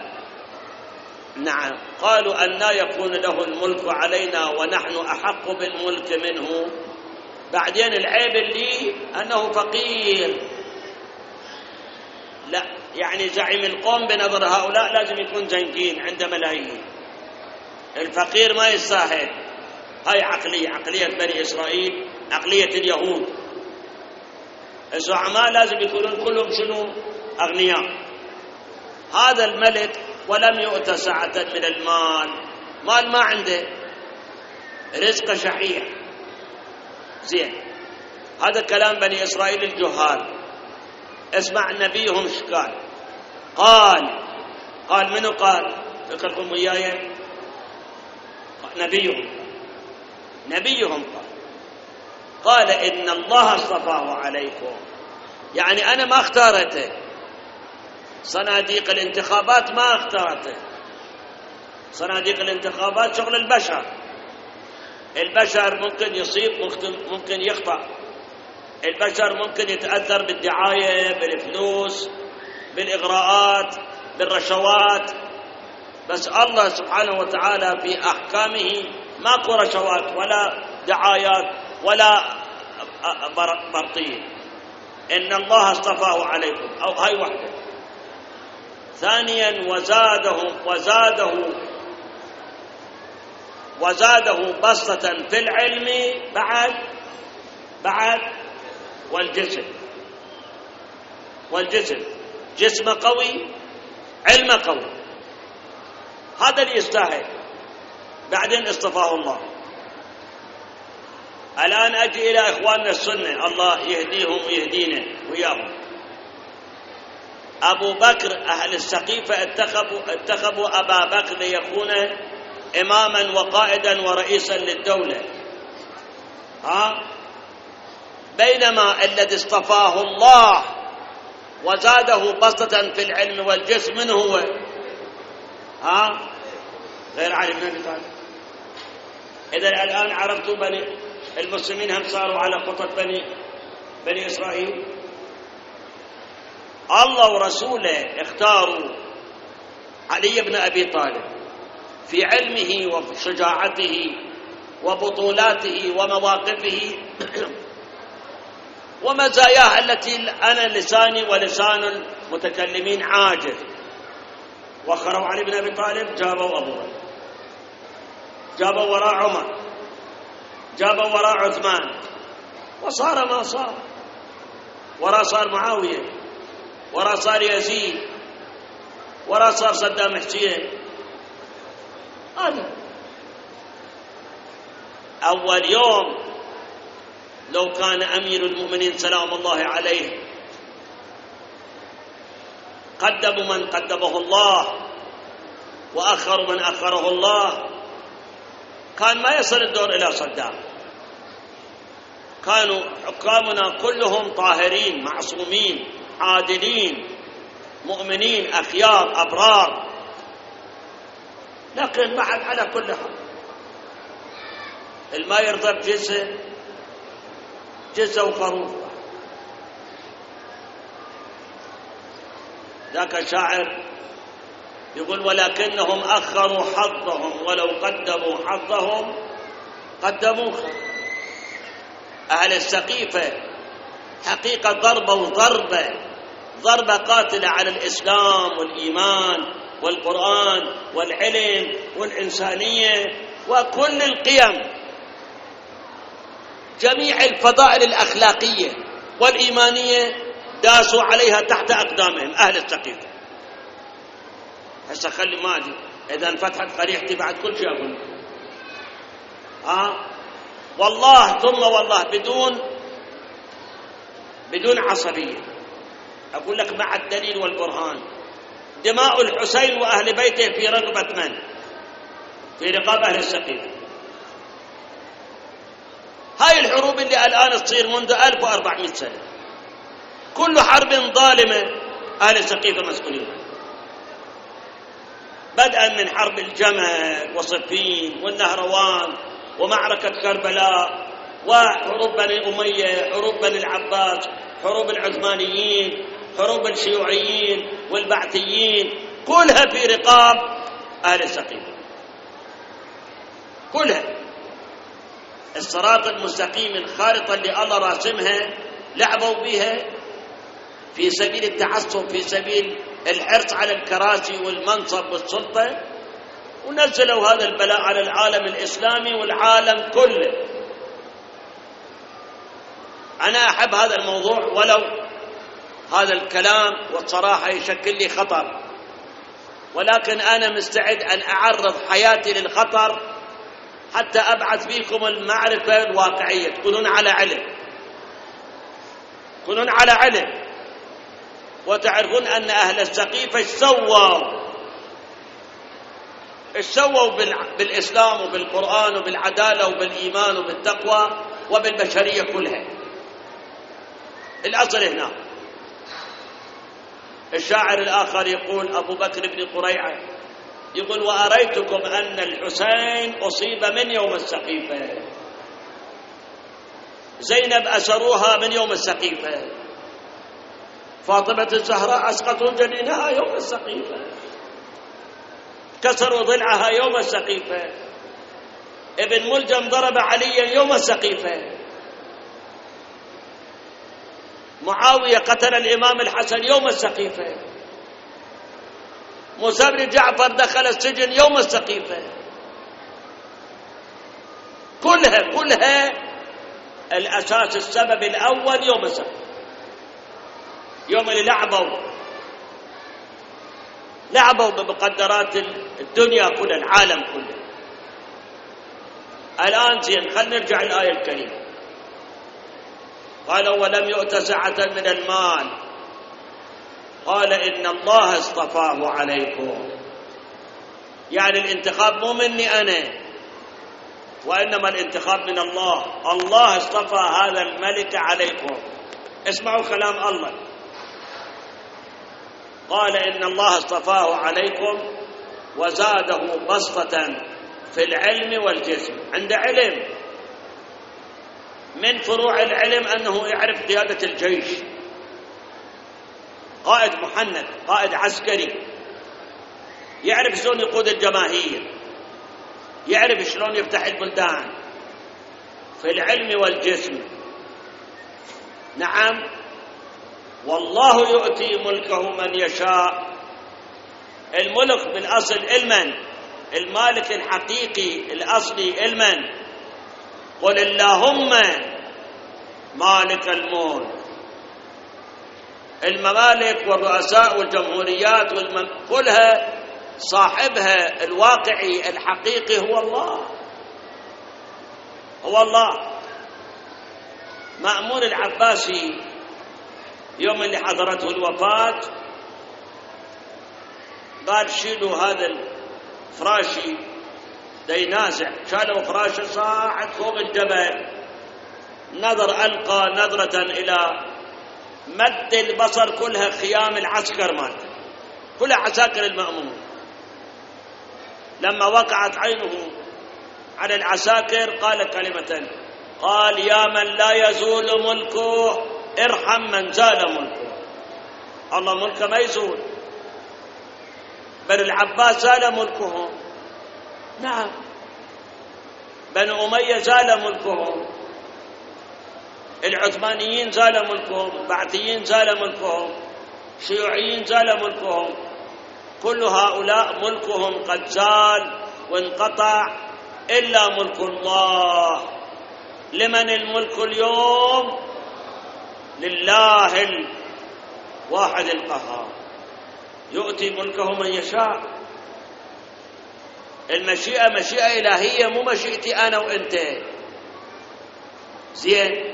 نعم، قالوا أنى يكون له الملك علينا ونحن أحق بالملك منه. بعدين العيب اللي أنه فقير. لا، يعني زعيم القوم بنظر هؤلاء لازم يكون زنقين عنده ملايين. الفقير ما يستاهل. هاي عقلية بني إسرائيل، عقلية اليهود. الزعماء لازم يكونون كلهم شنو؟ أغنياء. هذا الملك ولم يؤت سعة من المال، مال ما عنده، رزق شحيح. زين، هذا كلام بني إسرائيل الجهال. اسمع نبيهم ايش قال منو قال؟ فكركم وياي؟ نبيهم قال إن الله اصطفاه عليكم. يعني أنا ما اختارته، صناديق الانتخابات ما اختارته. صناديق الانتخابات شغل البشر ممكن يصيب، ممكن يخطأ. البشر ممكن يتأثر بالدعاية، بالفلوس، بالإغراءات، بالرشوات. بس الله سبحانه وتعالى في أحكامه ماكو رشوات ولا دعايات ولا برطية. إن الله اصطفاه عليكم، أو هاي واحدة. ثانيا وزاده بسطة في العلم بعد والجسم. جسم قوي، علم قوي، هذا اللي يستاهل. بعدين اصطفاه الله. الآن أجي إلى إخواننا السنة، الله يهديهم ويهدينا وياهم. أبو بكر، أهل السقيفة اتخذوا أبا بكر ليكون إماما وقائدا ورئيسا للدولة. بينما الذي اصطفاه الله وزاده بسطة في العلم والجسم من هو؟ غير علي بن أبي طالب. إذا الآن عرفتوا بني المسلمين هم صاروا على خطة بني إسرائيل. الله ورسوله اختاروا علي بن أبي طالب في علمه وشجاعته وبطولاته ومواقفه ومزاياه التي أنا لساني ولسان المتكلمين عاجز. وخروا علي بن أبي طالب، جابوا أبو بكر، جابوا وراء عمر، جابوا وراء عثمان، وصار ما صار. وراء صار معاوية، وراء صار يزيد، وراء صار صدام حسين. هذا أول يوم لو كان أمير المؤمنين سلام الله عليه قدموا من قدمه الله وأخروا من أخره الله، كان ما يصل الدور إلى صدام. كانوا حكامنا كلهم طاهرين معصومين عادلين مؤمنين أخيار أبرار. لكن بعد على كل حال الما يرضى بجزة وخروف. ذاك الشاعر يقول ولكنهم أخروا حظهم ولو قدموا حظهم قدموا خير. أهل السقيفة حقيقة ضربة قاتلة على الإسلام والإيمان والقرآن والعلم والإنسانية وكل القيم. جميع الفضائل الأخلاقية والإيمانية داسوا عليها تحت أقدامهم أهل السقيفة. هسه خلي ما أدري إذا انفتحت قريحتي بعد كل شيء أقول والله ثم والله بدون عصبية أقول لك مع الدليل والبرهان. دماء الحسين وأهل بيته في رقبة من؟ في رقاب أهل السقيفة. هاي الحروب اللي الآن تصير منذ 1400 سنة كل حرب ظالمة أهل السقيفة مسؤولين، بدءا من حرب الجمل وصفين والنهروان ومعركة كربلاء وحروب بني أمية، حروب بني العباس، حروب العثمانيين، حروب الشيوعيين والبعثيين كلها في رقاب أهل السقيفة، كلها. الصراط المستقيم الخارطة اللي الله راسمها لعبوا بها في سبيل التعصب، في سبيل الحرص على الكراسي والمنصب والسلطة، ونزلوا هذا البلاء على العالم الإسلامي والعالم كله. أنا أحب هذا الموضوع ولو هذا الكلام والصراحة يشكل لي خطر، ولكن أنا مستعد أن أعرض حياتي للخطر حتى أبعث فيكم المعرفة الواقعية، تكونون على علم، تكونون على علم، وتعرفون أن أهل السقيفة ايش سووا بالإسلام وبالقرآن وبالعدالة وبالإيمان وبالتقوى وبالبشرية كلها. الأصل هنا. الشاعر الآخر يقول، أبو بكر بن قريعة يقول: وأريتكم أن الحسين أصيب من يوم السقيفة، زينب أسروها من يوم السقيفة، فاطمة الزهراء أسقطوا جنينها يوم السقيفة، كسروا ضلعها يوم السقيفة، ابن ملجم ضرب عليا يوم السقيفة، معاوية قتل الإمام الحسن يوم السقيفة، موسى بن جعفر دخل السجن يوم السقيفة. كلها الأساس السبب الأول يوم السقيفة، يوم اللي لعبوا بمقدرات الدنيا كلها، العالم كله. الآن زين، خلينا نرجع الآية الكريمة. قال: ولم يؤت سعة من المال، قال: إن الله اصطفاه عليكم. يعني الانتخاب مو مني أنا، وإنما الانتخاب من الله. الله اصطفى هذا الملك عليكم. اسمعوا كلام الله. قال: إن الله اصطفاه عليكم وزاده بسطة في العلم والجسم. عنده علم، من فروع العلم أنه يعرف قيادة الجيش، قائد محنك، قائد عسكري، يعرف شلون يقود الجماهير، يعرف شلون يفتح البلدان، في العلم والجسم. نعم، والله يؤتي ملكه من يشاء. الملك بالأصل المن، المالك الحقيقي الأصلي المن. قل اللهم مالك الملك. الممالك والرؤساء والجمهوريات كلها صاحبها الواقعي الحقيقي هو الله، هو الله. مأمون العباسي يوم اللي حضرته الوفاة قال: شيلوا هذا الفراشي، دا ينازع. شالوا فراشه صاعد فوق الجبل، ألقى نظرة إلى مد البصر كلها خيام العسكر مالته، كلها عساكر المأمون. لما وقعت عينه على العساكر قال كلمة، قال: يا من لا يزول ملكه ارحم من زال ملكه. الله ملكه ما يزول، بل العباس زال ملكهم. نعم، بنو أمية زال ملكهم، العثمانيين زال ملكهم، البعثيين زال ملكهم، الشيوعيين زال ملكهم. كل هؤلاء ملكهم قد زال وانقطع، إلا ملك الله. لمن الملك اليوم؟ لله الواحد القهار، يؤتي ملكه من يشاء. المشيئة مشيئة إلهية، مو مشيئتي أنا وإنت. زين،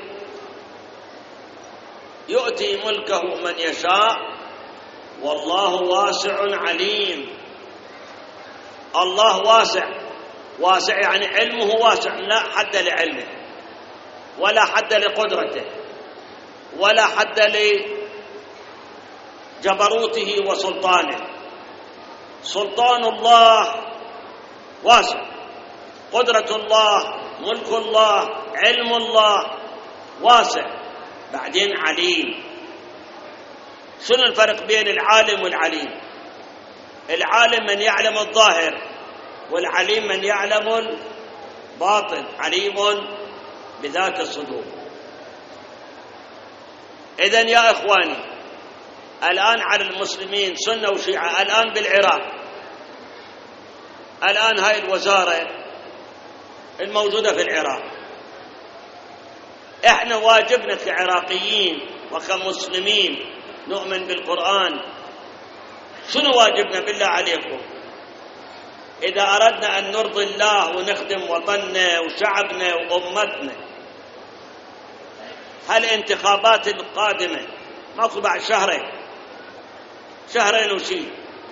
يؤتي ملكه من يشاء والله واسع عليم. الله واسع، واسع يعني علمه واسع، لا حد لعلمه ولا حد لقدرته ولا حد لجبروته وسلطانه. سلطان الله واسع، قدرة الله، ملك الله، علم الله واسع. بعدين عليم، شنو الفرق بين العالم والعليم؟ العالم من يعلم الظاهر، والعليم من يعلم الباطن، عليم بذات الصدور. إذن يا إخواني، الآن على المسلمين سنة وشيعة الآن بالعراق، الآن هاي الوزارة الموجودة في العراق، إحنا واجبنا كعراقيين وكمسلمين نؤمن بالقرآن، شنو واجبنا بالله عليكم؟ إذا أردنا أن نرضي الله ونخدم وطننا وشعبنا وأمتنا، هالانتخابات القادمة ماكو بعد شهرين وشي،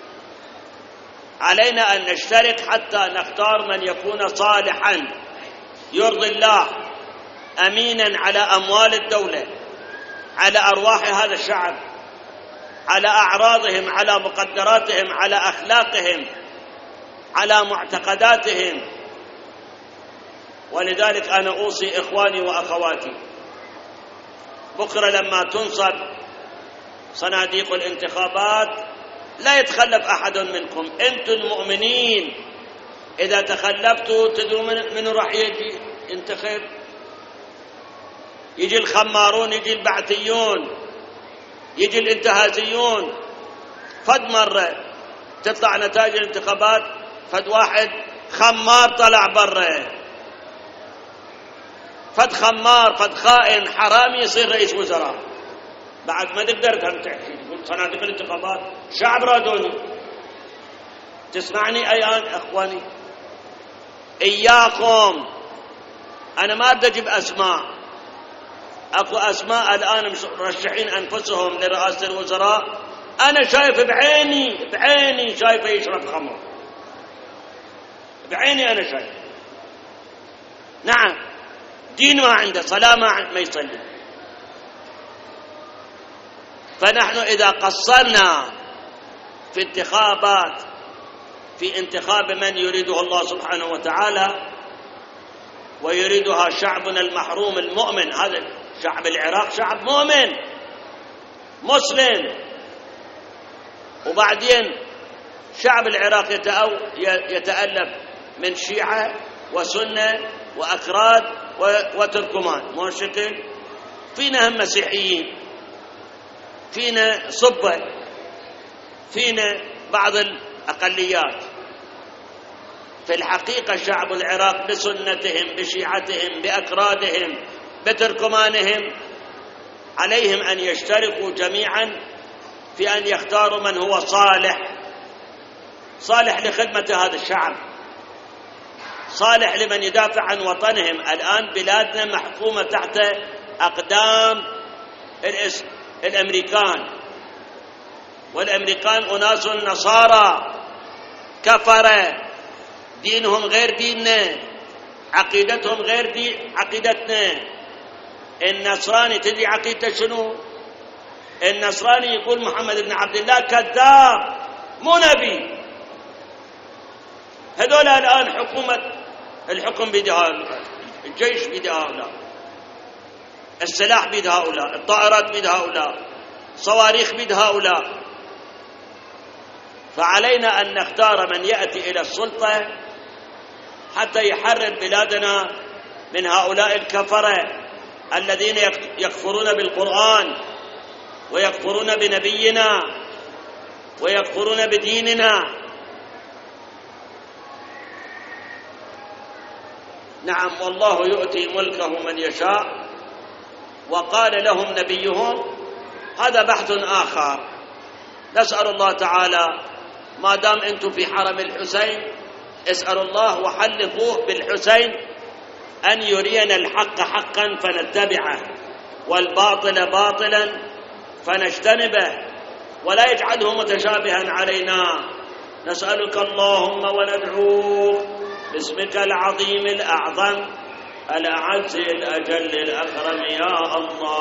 علينا أن نشترك حتى نختار من يكون صالحا يرضي الله، أمينا على أموال الدولة، على أرواح هذا الشعب، على أعراضهم، على مقدراتهم، على أخلاقهم، على معتقداتهم. ولذلك أنا أوصي إخواني وأخواتي، بكرة لما تنصب صناديق الانتخابات لا يتخلف أحد منكم، أنتم المؤمنين إذا تخلفتوا تدروا من راح يجي ينتخب؟ يجي الخمارون، يجي البعثيون، يجي الانتهازيون. فد مرة تطلع نتائج الانتخابات فد واحد خمار طلع برا، فد خمار فد خائن حرامي يصير رئيس وزراء، بعد ما تقدر تحكي تقول صناديق الانتخابات شعب رادوني. تسمعني أيان أخواني؟ إياكم، أنا ما أريد أجيب أسماء، أكو أسماء الآن مرشحين أنفسهم لرئاسة الوزراء، أنا شايف بعيني شايفه يشرب خمر، بعيني أنا شايف. نعم، دين ما عنده، صلاة ما يصلي. فنحن إذا قصرنا في انتخاب من يريده الله سبحانه وتعالى ويريدها شعبنا المحروم المؤمن، هذا شعب العراق شعب مؤمن مسلم، وبعدين شعب العراق يتألف من شيعة وسنة وأكراد وتركمان، مو شكل؟ فينا هم مسيحيين، فينا صبة، فينا بعض الأقليات. في الحقيقة شعب العراق بسنتهم، بشيعتهم، بأكرادهم، بتركمانهم، عليهم أن يشتركوا جميعا في أن يختاروا من هو صالح لخدمة هذا الشعب، صالح لمن يدافع عن وطنهم. الآن بلادنا محكومة تحت أقدام الأمريكان، والأمريكان أناس نصارى كفرة، دينهم غير ديننا، عقيدتهم غير عقيدتنا. النصراني تدري عقيدته شنو؟ النصراني يقول محمد بن عبد الله كذاب مو نبي. هذول الآن الحكم بيد هؤلاء، الجيش بيد هؤلاء، السلاح بيد هؤلاء، الطائرات بيد هؤلاء، صواريخ بيد هؤلاء. فعلينا أن نختار من يأتي إلى السلطة حتى يحرر بلادنا من هؤلاء الكفرة الذين يكفرون بالقرآن ويكفرون بنبينا ويكفرون بديننا. نعم، والله يؤتي ملكه من يشاء. وقال لهم نبيهم، هذا بحث آخر، نسأل الله تعالى ما دام أنتم في حرم الحسين، اسأل الله وحلفوه بالحسين أن يرينا الحق حقا فنتبعه والباطل باطلا فنجتنبه ولا يجعله متشابها علينا. نسألك اللهم وندعوك باسمك العظيم الأعظم الأعز الأجل الأكرم يا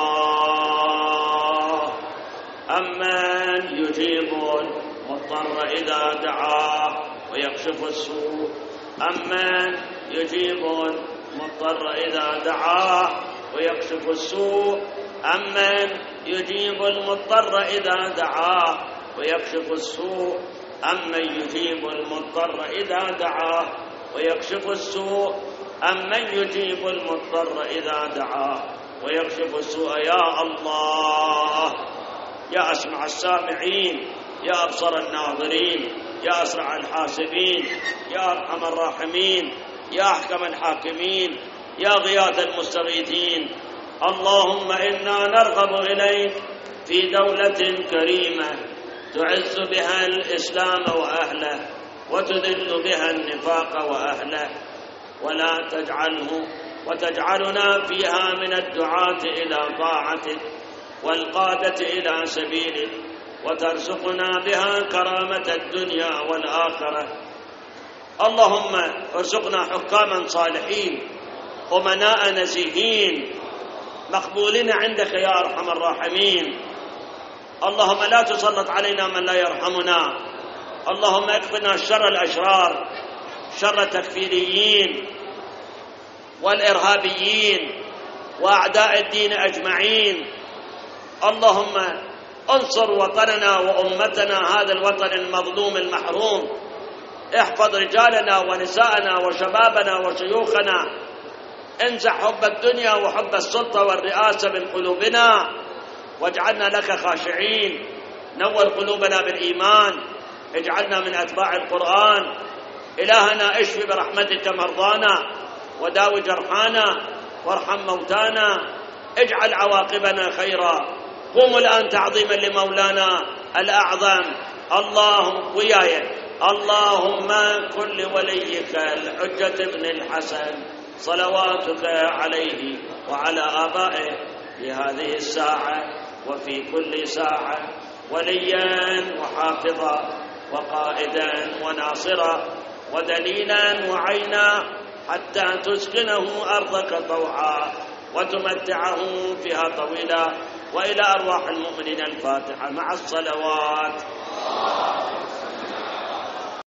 الله، أمن يجيب المضطر إذا دعاه ويكشف السوء، أمن يجيب المضطر إذا دعاه ويكشف السوء، أمن يجيب المضطر إذا دعاه ويكشف السوء أمن يجيب المضطر إذا دعاه ويكشف السوء أمن يجيب المضطر إذا دعاه ويكشف السوء. يا الله يا أسمع السامعين، يا أبصر الناظرين، يا أسرع الحاسبين، يا أرحم الراحمين، يا أحكم الحاكمين، يا غياث المستغيثين. اللهم إنا نرغب إليك في دولة كريمة تعز بها الإسلام وأهله وتذل بها النفاق وأهله، ولا تجعله وتجعلنا فيها من الدعاة إلى طاعتك والقادة إلى سبيلك، وترزقنا بها كرامة الدنيا والآخرة. اللهم ارزقنا حكاما صالحين، أمناء نزيهين، مقبولين عندك يا أرحم الراحمين. اللهم لا تسلط علينا من لا يرحمنا. اللهم اكفنا شر الأشرار، شر التكفيريين والإرهابيين وأعداء الدين أجمعين. اللهم انصر وطننا وأمتنا، هذا الوطن المظلوم المحروم. احفظ رجالنا ونساءنا وشبابنا وشيوخنا. انزع حب الدنيا وحب السلطة والرئاسة من قلوبنا، واجعلنا لك خاشعين. نور قلوبنا بالإيمان، اجعلنا من أتباع القرآن. إلهنا اشف برحمتك مرضانا وداوي جرحانا وارحم موتانا، اجعل عواقبنا خيرا. قوموا الآن تعظيما لمولانا الأعظم. اللهم وياي اللهم كن لوليك الحجة بن الحسن صلواتك عليه وعلى آبائه في هذه الساعة وفي كل ساعة وليا وحافظا وقائدا وناصرا ودليلا وعينا، حتى تسكنه أرضك طوعا وتمتعه فيها طويلا. وإلى أرواح المؤمنين الفاتحة مع الصلوات.